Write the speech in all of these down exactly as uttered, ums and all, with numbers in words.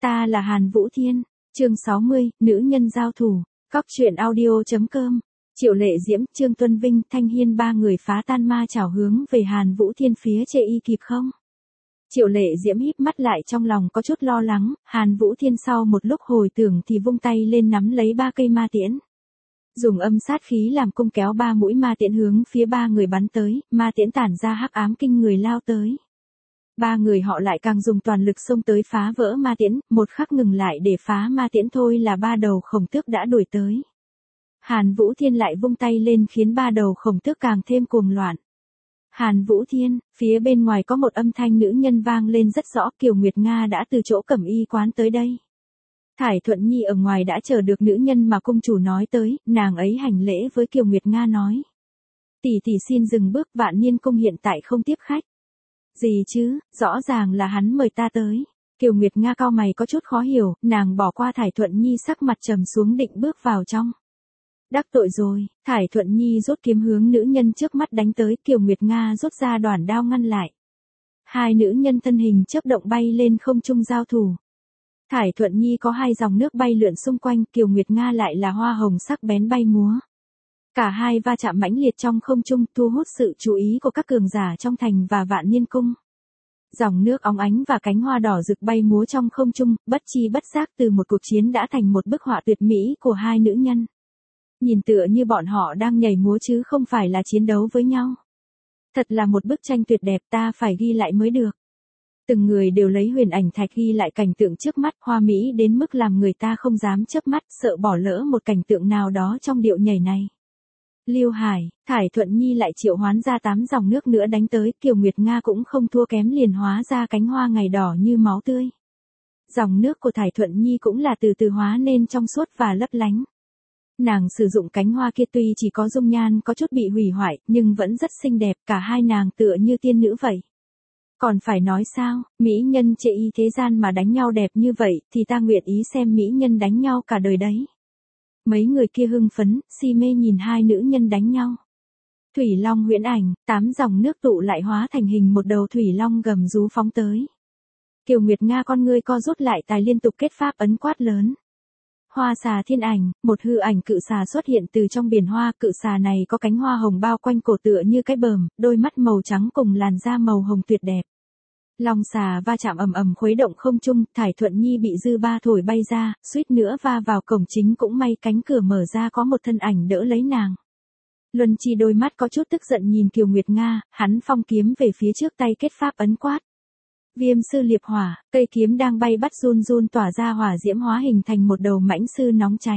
Ta là Hàn Vũ Thiên, chương sáu mươi, nữ nhân giao thủ, Cóc truyện audio.com, Triệu Lệ Diễm, Trương Tuân Vinh, Thanh Hiên ba người phá tan ma chảo hướng về Hàn Vũ Thiên phía chê y kịp không? Triệu Lệ Diễm híp mắt lại trong lòng có chút lo lắng, Hàn Vũ Thiên sau một lúc hồi tưởng thì vung tay lên nắm lấy ba cây ma tiễn. Dùng âm sát khí làm cung kéo ba mũi ma tiễn hướng phía ba người bắn tới, ma tiễn tản ra hắc ám kinh người lao tới. Ba người họ lại càng dùng toàn lực xông tới phá vỡ ma tiễn, một khắc ngừng lại để phá ma tiễn thôi là ba đầu khổng tước đã đuổi tới. Hàn Vũ Thiên lại vung tay lên khiến ba đầu khổng tước càng thêm cuồng loạn. Hàn Vũ Thiên, phía bên ngoài có một âm thanh nữ nhân vang lên rất rõ, Kiều Nguyệt Nga đã từ chỗ cẩm y quán tới đây. Thải Thuận Nhi ở ngoài đã chờ được nữ nhân mà cung chủ nói tới, nàng ấy hành lễ với Kiều Nguyệt Nga nói. Tỷ tỷ xin dừng bước, Vạn Niên cung hiện tại không tiếp khách. Gì chứ, rõ ràng là hắn mời ta tới. Kiều Nguyệt Nga cau mày có chút khó hiểu, nàng bỏ qua Thải Thuận Nhi sắc mặt trầm xuống định bước vào trong. Đắc tội rồi, Thải Thuận Nhi rút kiếm hướng nữ nhân trước mắt đánh tới, Kiều Nguyệt Nga rút ra đoản đao ngăn lại. Hai nữ nhân thân hình chớp động bay lên không trung giao thủ. Thải Thuận Nhi có hai dòng nước bay lượn xung quanh, Kiều Nguyệt Nga lại là hoa hồng sắc bén bay múa. Cả hai va chạm mãnh liệt trong không trung, thu hút sự chú ý của các cường giả trong thành và Vạn Niên cung. Dòng nước óng ánh và cánh hoa đỏ rực bay múa trong không trung, bất chi bất giác từ một cuộc chiến đã thành một bức họa tuyệt mỹ của hai nữ nhân. Nhìn tựa như bọn họ đang nhảy múa chứ không phải là chiến đấu với nhau. Thật là một bức tranh tuyệt đẹp, ta phải ghi lại mới được. Từng người đều lấy huyền ảnh thạch ghi lại cảnh tượng trước mắt, hoa mỹ đến mức làm người ta không dám chớp mắt, sợ bỏ lỡ một cảnh tượng nào đó trong điệu nhảy này. Liêu Hải, Thải Thuận Nhi lại triệu hoán ra tám dòng nước nữa đánh tới, Kiều Nguyệt Nga cũng không thua kém, liền hóa ra cánh hoa ngày đỏ như máu tươi. Dòng nước của Thải Thuận Nhi cũng là từ từ hóa nên trong suốt và lấp lánh. Nàng sử dụng cánh hoa kia tuy chỉ có dung nhan có chút bị hủy hoại, nhưng vẫn rất xinh đẹp, cả hai nàng tựa như tiên nữ vậy. Còn phải nói sao, mỹ nhân chê y thế gian mà đánh nhau đẹp như vậy, thì ta nguyện ý xem mỹ nhân đánh nhau cả đời đấy. Mấy người kia hưng phấn, si mê nhìn hai nữ nhân đánh nhau. Thủy Long huyễn ảnh, tám dòng nước tụ lại hóa thành hình một đầu Thủy Long gầm rú phóng tới. Kiều Nguyệt Nga con ngươi co rút lại, tài liên tục kết pháp ấn quát lớn. Hoa xà thiên ảnh, một hư ảnh cự xà xuất hiện từ trong biển hoa, cự xà này có cánh hoa hồng bao quanh cổ tựa như cái bờm, đôi mắt màu trắng cùng làn da màu hồng tuyệt đẹp. Long xà va chạm ầm ầm khuấy động không trung, Thải Thuận Nhi bị dư ba thổi bay ra, suýt nữa va vào cổng chính, cũng may cánh cửa mở ra có một thân ảnh đỡ lấy nàng. Luân Chi đôi mắt có chút tức giận nhìn Kiều Nguyệt Nga, hắn phong kiếm về phía trước, tay kết pháp ấn quát. Viêm sư liệp hỏa, cây kiếm đang bay bắt run run tỏa ra hỏa diễm hóa hình thành một đầu mãnh sư nóng cháy.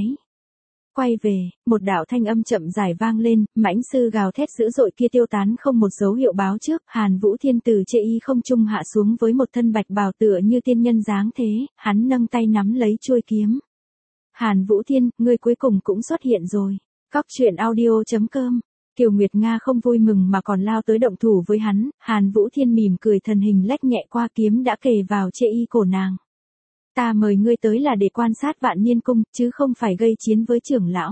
Quay về, một đạo thanh âm chậm dài vang lên, mãnh sư gào thét dữ dội kia tiêu tán không một dấu hiệu báo trước, Hàn Vũ Thiên từ chê y không trung hạ xuống với một thân bạch bào tựa như tiên nhân dáng thế, hắn nâng tay nắm lấy chuôi kiếm. Hàn Vũ Thiên, ngươi cuối cùng cũng xuất hiện rồi. Cóc truyện audio.com. Kiều Nguyệt Nga không vui mừng mà còn lao tới động thủ với hắn, Hàn Vũ Thiên mỉm cười, thần hình lách nhẹ qua, kiếm đã kề vào chê y cổ nàng. Ta mời ngươi tới là để quan sát Vạn Niên cung, chứ không phải gây chiến với trưởng lão.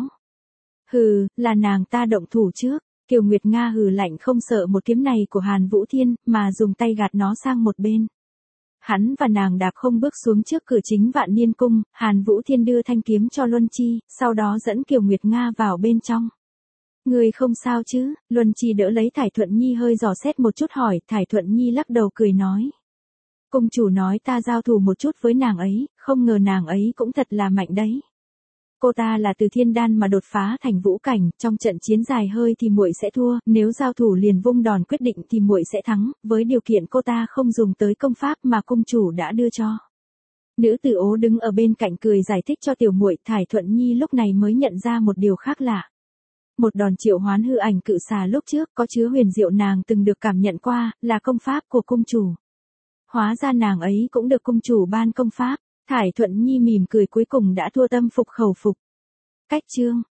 Hừ, là nàng ta động thủ trước. Kiều Nguyệt Nga hừ lạnh, không sợ một kiếm này của Hàn Vũ Thiên, mà dùng tay gạt nó sang một bên. Hắn và nàng đạp không bước xuống trước cửa chính Vạn Niên cung, Hàn Vũ Thiên đưa thanh kiếm cho Luân Chi, sau đó dẫn Kiều Nguyệt Nga vào bên trong. Ngươi không sao chứ? Luân Chi đỡ lấy Thải Thuận Nhi hơi dò xét một chút hỏi, Thải Thuận Nhi lắc đầu cười nói. Cung chủ nói ta giao thủ một chút với nàng ấy, không ngờ nàng ấy cũng thật là mạnh đấy. Cô ta là từ thiên đan mà đột phá thành vũ cảnh, trong trận chiến dài hơi thì muội sẽ thua, nếu giao thủ liền vung đòn quyết định thì muội sẽ thắng, với điều kiện cô ta không dùng tới công pháp mà cung chủ đã đưa cho. Nữ tử ố đứng ở bên cạnh cười giải thích cho tiểu muội, Thải Thuận Nhi lúc này mới nhận ra một điều khác lạ. Một đòn triệu hoán hư ảnh cự xà lúc trước có chứa huyền diệu nàng từng được cảm nhận qua, là công pháp của cung chủ. Hóa ra nàng ấy cũng được cung chủ ban công pháp. Thải Thuận Nhi mỉm cười, cuối cùng đã thua tâm phục khẩu phục. Cách chương,